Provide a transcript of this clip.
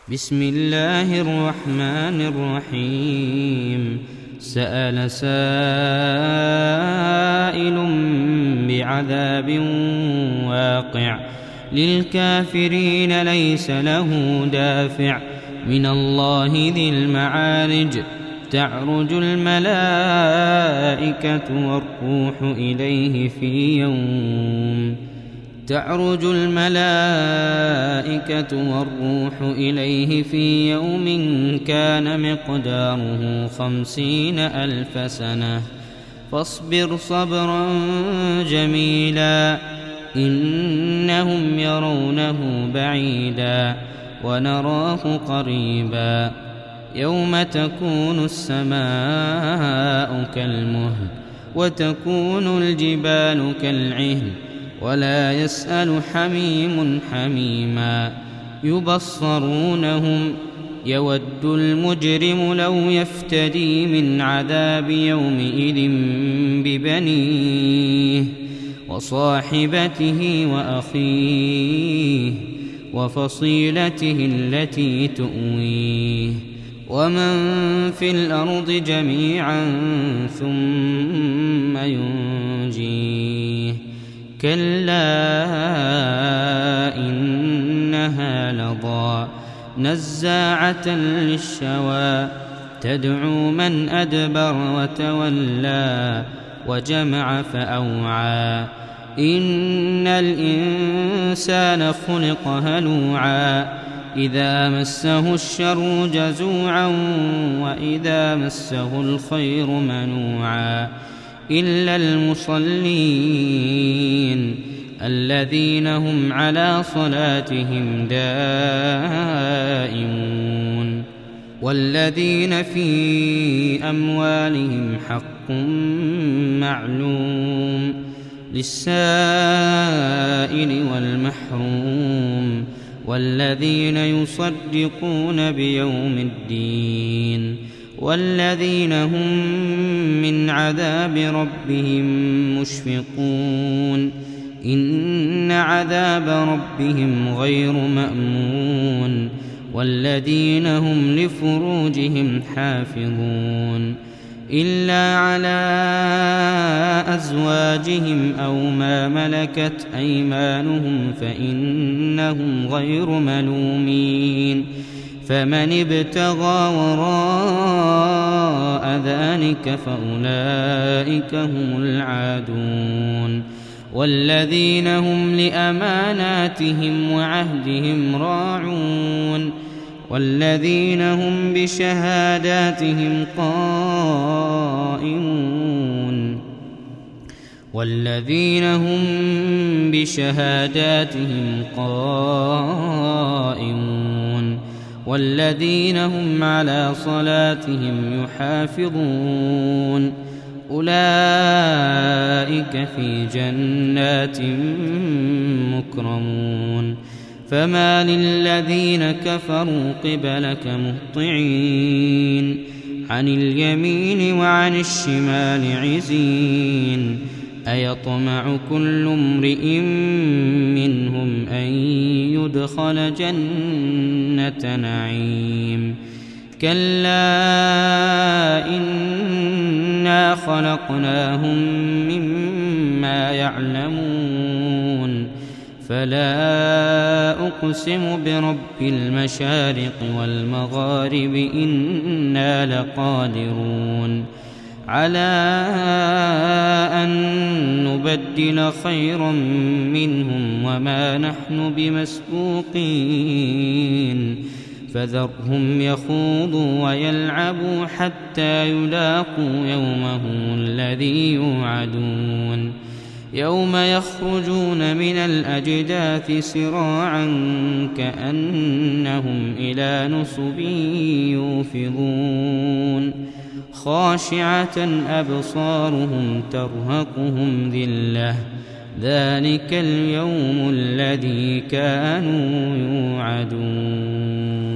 بسم الله الرحمن الرحيم. سأل سائل بعذاب واقع للكافرين ليس له دافع من الله ذي المعارج. تعرج الملائكة والروح إليه في يوم كان مقداره 50,000 سنة فاصبر صبرا جميلا إنهم يرونه بعيدا ونراه قريبا. يوم تكون السماء كالمهل وتكون الجبال كالعهن ولا يسأل حميم حميما. يبصرونهم يود المجرم لو يفتدي من عذاب يومئذ ببنيه وصاحبته وأخيه وفصيلته التي تؤويه ومن في الأرض جميعا ثم ينجيه. كلا إنها لظى نزاعة للشوى تدعو من أدبر وتولى وجمع فأوعى. إن الإنسان خلق هلوعا إذا مسه الشر جزوعا وإذا مسه الخير منوعا إلا المصلين الذين هم على صلاتهم دائمون والذين في أموالهم حق معلوم للسائل والمحروم والذين يصدقون بيوم الدين والذين هم من عذاب ربهم مشفقون. إن عذاب ربهم غير مأمون والذين هم لفروجهم حافظون إلا على أزواجهم أو ما ملكت أيمانهم فإنهم غير ملومين. فمن ابتغى وراء ذلك فأولئك هم العادون والذين هم لأماناتهم وعهدهم راعون والذين هم بشهاداتهم قائمون والذين هم على صلاتهم يحافظون أولئك في جنات مكرمون. فما للذين كفروا قبلك مهطعين عن اليمين وعن الشمال عزين. أيطمع كل امرئ منهم أن يدخل جنة نعيم كلا إنا خلقناهم مما يعلمون. فلا أقسم برب المشارق والمغارب إنا لقادرون على أن نبدل خيرا منهم وما نحن بمسبوقين. فذرهم يخوضوا ويلعبوا حتى يلاقوا يومهم الذي يوعدون. يوم يخرجون من الأجداث سراعا كأنهم إلى نصب يوفضون خاشعة أبصارهم ترهقهم ذلة ذلك اليوم الذي كانوا يوعدون.